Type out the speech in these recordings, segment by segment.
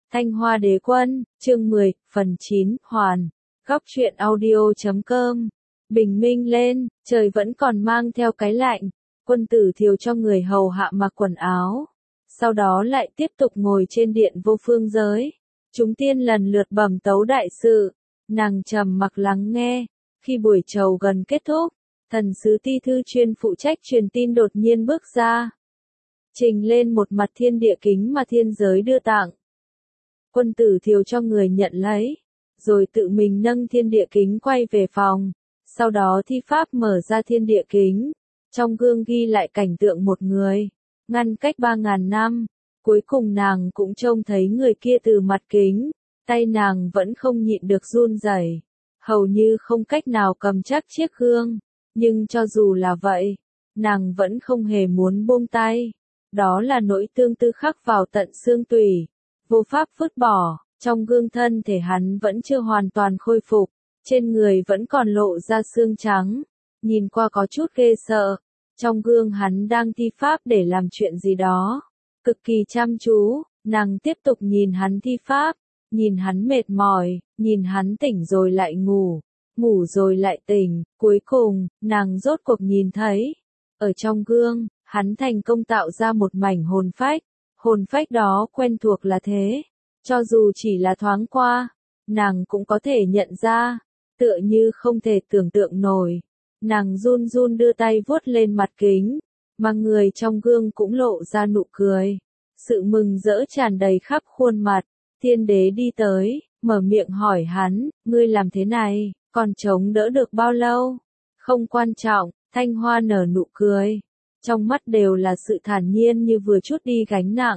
Thanh Hoa Đế Quân, chương 10, phần 9, hoàn. Góc truyện audio.com. Bình minh lên, trời vẫn còn mang theo cái lạnh. Quân tử Thiều cho người hầu hạ mặc quần áo. Sau đó lại tiếp tục ngồi trên điện vô phương giới. Chúng tiên lần lượt bẩm tấu đại sự. Nàng trầm mặc lắng nghe. Khi buổi trầu gần kết thúc, thần sứ ti thư chuyên phụ trách truyền tin đột nhiên bước ra. Trình lên một mặt thiên địa kính mà thiên giới đưa tặng. Quân tử Thiều cho người nhận lấy, rồi tự mình nâng thiên địa kính quay về phòng. Sau đó thi pháp mở ra thiên địa kính. Trong gương ghi lại cảnh tượng một người, ngăn cách 3.000 năm. Cuối cùng nàng cũng trông thấy người kia từ mặt kính. Tay nàng vẫn không nhịn được run rẩy, hầu như không cách nào cầm chắc chiếc gương. Nhưng cho dù là vậy, nàng vẫn không hề muốn buông tay. Đó là nỗi tương tư khắc vào tận xương tủy, vô pháp vứt bỏ. Trong gương thân thể hắn vẫn chưa hoàn toàn khôi phục, trên người vẫn còn lộ ra xương trắng, nhìn qua có chút ghê sợ. Trong gương hắn đang thi pháp để làm chuyện gì đó, cực kỳ chăm chú. Nàng tiếp tục nhìn hắn thi pháp, nhìn hắn mệt mỏi, nhìn hắn tỉnh rồi lại ngủ, ngủ rồi lại tỉnh. Cuối cùng, nàng rốt cuộc nhìn thấy, ở trong gương, hắn thành công tạo ra một mảnh hồn phách. Hồn phách đó quen thuộc là thế, cho dù chỉ là thoáng qua, nàng cũng có thể nhận ra, tựa như không thể tưởng tượng nổi. Nàng run run đưa tay vuốt lên mặt kính, mà người trong gương cũng lộ ra nụ cười. Sự mừng rỡ tràn đầy khắp khuôn mặt. Thiên đế đi tới, mở miệng hỏi hắn, ngươi làm thế này, còn chống đỡ được bao lâu? Không quan trọng, Thanh Hoa nở nụ cười. Trong mắt đều là sự thản nhiên như vừa trút đi gánh nặng.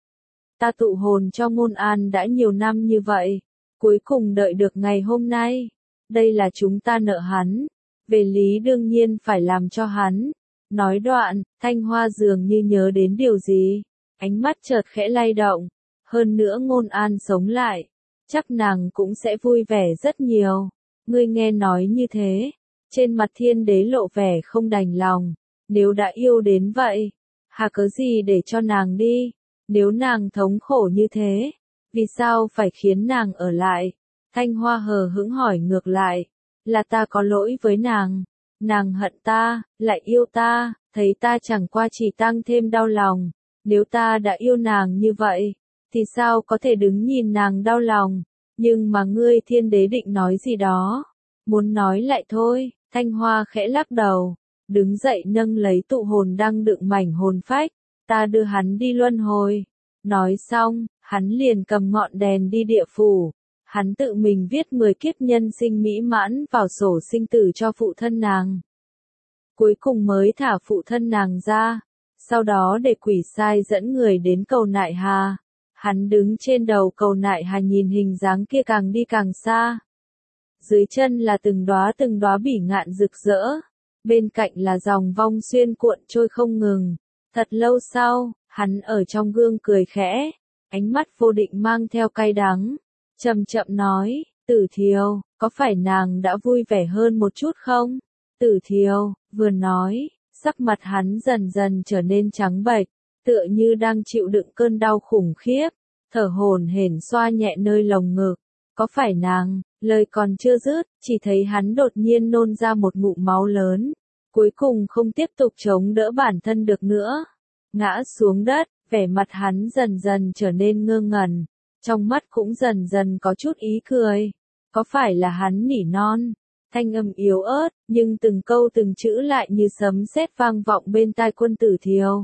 Ta tụ hồn cho Ngôn An đã nhiều năm như vậy, cuối cùng đợi được ngày hôm nay. Đây là chúng ta nợ hắn, về lý đương nhiên phải làm cho hắn. Nói đoạn, Thanh Hoa dường như nhớ đến điều gì, ánh mắt chợt khẽ lay động. Hơn nữa Ngôn An sống lại, chắc nàng cũng sẽ vui vẻ rất nhiều. Ngươi nghe nói như thế, trên mặt thiên đế lộ vẻ không đành lòng. Nếu đã yêu đến vậy, hà cớ gì để cho nàng đi? Nếu nàng thống khổ như thế, vì sao phải khiến nàng ở lại? Thanh Hoa hờ hững hỏi ngược lại, là ta có lỗi với nàng. Nàng hận ta, lại yêu ta, thấy ta chẳng qua chỉ tăng thêm đau lòng. Nếu ta đã yêu nàng như vậy, thì sao có thể đứng nhìn nàng đau lòng? Nhưng mà ngươi thiên đế định nói gì đó? Muốn nói lại thôi. Thanh Hoa khẽ lắc đầu, đứng dậy nâng lấy tụ hồn đang đựng mảnh hồn phách. Ta đưa hắn đi luân hồi. Nói xong, hắn liền cầm ngọn đèn đi địa phủ. Hắn tự mình viết 10 kiếp nhân sinh mỹ mãn vào sổ sinh tử cho phụ thân nàng. Cuối cùng mới thả phụ thân nàng ra. Sau đó để quỷ sai dẫn người đến cầu Nại Hà. Hắn đứng trên đầu cầu Nại Hà nhìn hình dáng kia càng đi càng xa. Dưới chân là từng đóa bỉ ngạn rực rỡ. Bên cạnh là dòng vong xuyên cuộn trôi không ngừng. Thật lâu sau, hắn ở trong gương cười khẽ, ánh mắt vô định mang theo cay đắng, chậm chậm nói, Tử Thiều, có phải nàng đã vui vẻ hơn một chút không? Tử Thiều, vừa nói, sắc mặt hắn dần dần trở nên trắng bệch, tựa như đang chịu đựng cơn đau khủng khiếp, thở hổn hển xoa nhẹ nơi lồng ngực. Có phải nàng? Lời còn chưa dứt, chỉ thấy hắn đột nhiên nôn ra một ngụm máu lớn, cuối cùng không tiếp tục chống đỡ bản thân được nữa, ngã xuống đất. Vẻ mặt hắn dần dần trở nên ngơ ngẩn, trong mắt cũng dần dần có chút ý cười. Có phải là hắn nỉ non? Thanh âm yếu ớt, nhưng từng câu từng chữ lại như sấm sét vang vọng bên tai quân tử Thiều.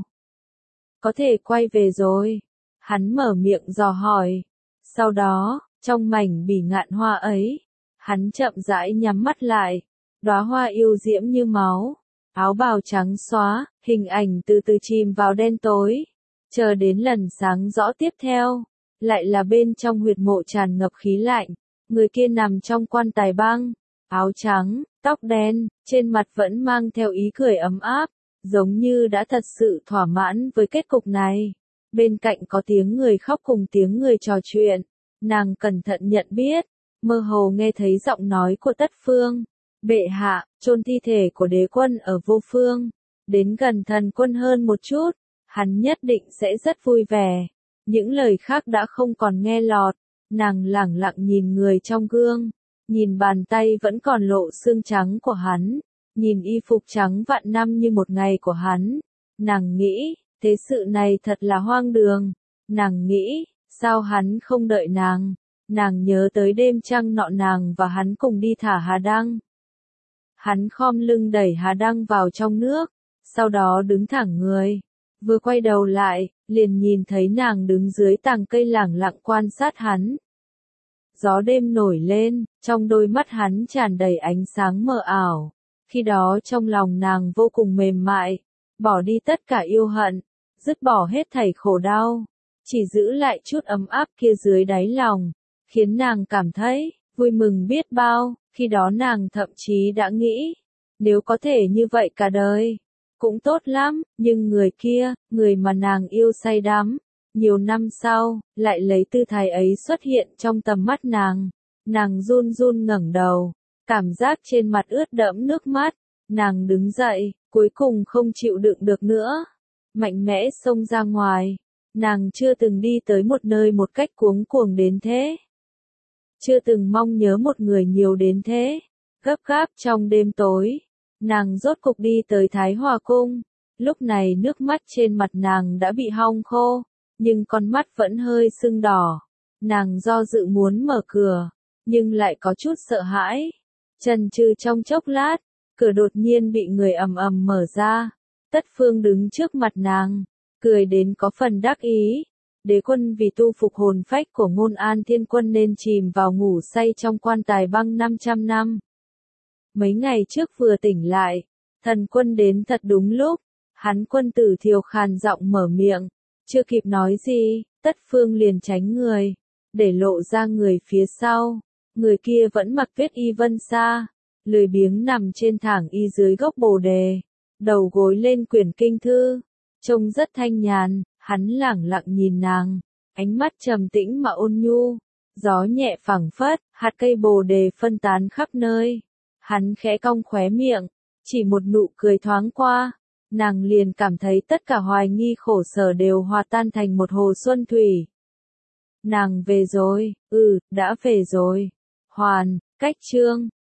Có thể quay về rồi. Hắn mở miệng dò hỏi. Sau đó, trong mảnh bỉ ngạn hoa ấy, hắn chậm rãi nhắm mắt lại. Đóa hoa yêu diễm như máu, áo bào trắng xóa, hình ảnh từ từ chìm vào đen tối. Chờ đến lần sáng rõ tiếp theo, lại là bên trong huyệt mộ tràn ngập khí lạnh. Người kia nằm trong quan tài băng, áo trắng, tóc đen, trên mặt vẫn mang theo ý cười ấm áp, giống như đã thật sự thỏa mãn với kết cục này. Bên cạnh có tiếng người khóc cùng tiếng người trò chuyện. Nàng cẩn thận nhận biết, mơ hồ nghe thấy giọng nói của Tất Phương. Bệ hạ, chôn thi thể của đế quân ở Vô Phương, đến gần thần quân hơn một chút, hắn nhất định sẽ rất vui vẻ. Những lời khác đã không còn nghe lọt, nàng lẳng lặng nhìn người trong gương, nhìn bàn tay vẫn còn lộ xương trắng của hắn, nhìn y phục trắng vạn năm như một ngày của hắn. Nàng nghĩ, thế sự này thật là hoang đường. Nàng nghĩ, sao hắn không đợi nàng? Nàng nhớ tới đêm trăng nọ nàng và hắn cùng đi thả Hà Đăng. Hắn khom lưng đẩy Hà Đăng vào trong nước, sau đó đứng thẳng người. Vừa quay đầu lại, liền nhìn thấy nàng đứng dưới tàng cây lẳng lặng quan sát hắn. Gió đêm nổi lên, trong đôi mắt hắn tràn đầy ánh sáng mờ ảo. Khi đó trong lòng nàng vô cùng mềm mại, bỏ đi tất cả yêu hận, dứt bỏ hết thảy khổ đau, chỉ giữ lại chút ấm áp kia dưới đáy lòng, khiến nàng cảm thấy vui mừng biết bao. Khi đó nàng thậm chí đã nghĩ, nếu có thể như vậy cả đời, cũng tốt lắm. Nhưng người kia, người mà nàng yêu say đắm, nhiều năm sau, lại lấy tư thái ấy xuất hiện trong tầm mắt nàng. Nàng run run ngẩng đầu, cảm giác trên mặt ướt đẫm nước mắt. Nàng đứng dậy, cuối cùng không chịu đựng được nữa, mạnh mẽ xông ra ngoài. Nàng chưa từng đi tới một nơi một cách cuống cuồng đến thế. Chưa từng mong nhớ một người nhiều đến thế. Gấp gáp trong đêm tối, nàng rốt cục đi tới Thái Hòa Cung. Lúc này nước mắt trên mặt nàng đã bị hong khô, nhưng con mắt vẫn hơi sưng đỏ. Nàng do dự muốn mở cửa, nhưng lại có chút sợ hãi. Chần chừ trong chốc lát, cửa đột nhiên bị người ầm ầm mở ra. Tất Phương đứng trước mặt nàng, cười đến có phần đắc ý. Đế quân vì tu phục hồn phách của Ngôn An Thiên Quân nên chìm vào ngủ say trong quan tài băng 500 năm. Mấy ngày trước vừa tỉnh lại, thần quân đến thật đúng lúc. Hắn quân tử Thiều khàn giọng mở miệng, chưa kịp nói gì, Tất Phương liền tránh người, để lộ ra người phía sau. Người kia vẫn mặc vết y vân sa, lười biếng nằm trên thảm y dưới gốc bồ đề, đầu gối lên quyển kinh thư, trông rất thanh nhàn. Hắn lẳng lặng nhìn nàng, ánh mắt trầm tĩnh mà ôn nhu. Gió nhẹ phảng phất, hạt cây bồ đề phân tán khắp nơi. Hắn khẽ cong khóe miệng, chỉ một nụ cười thoáng qua, nàng liền cảm thấy tất cả hoài nghi khổ sở đều hòa tan thành một hồ xuân thủy. Nàng về rồi, đã về rồi. Hoàn, cách chương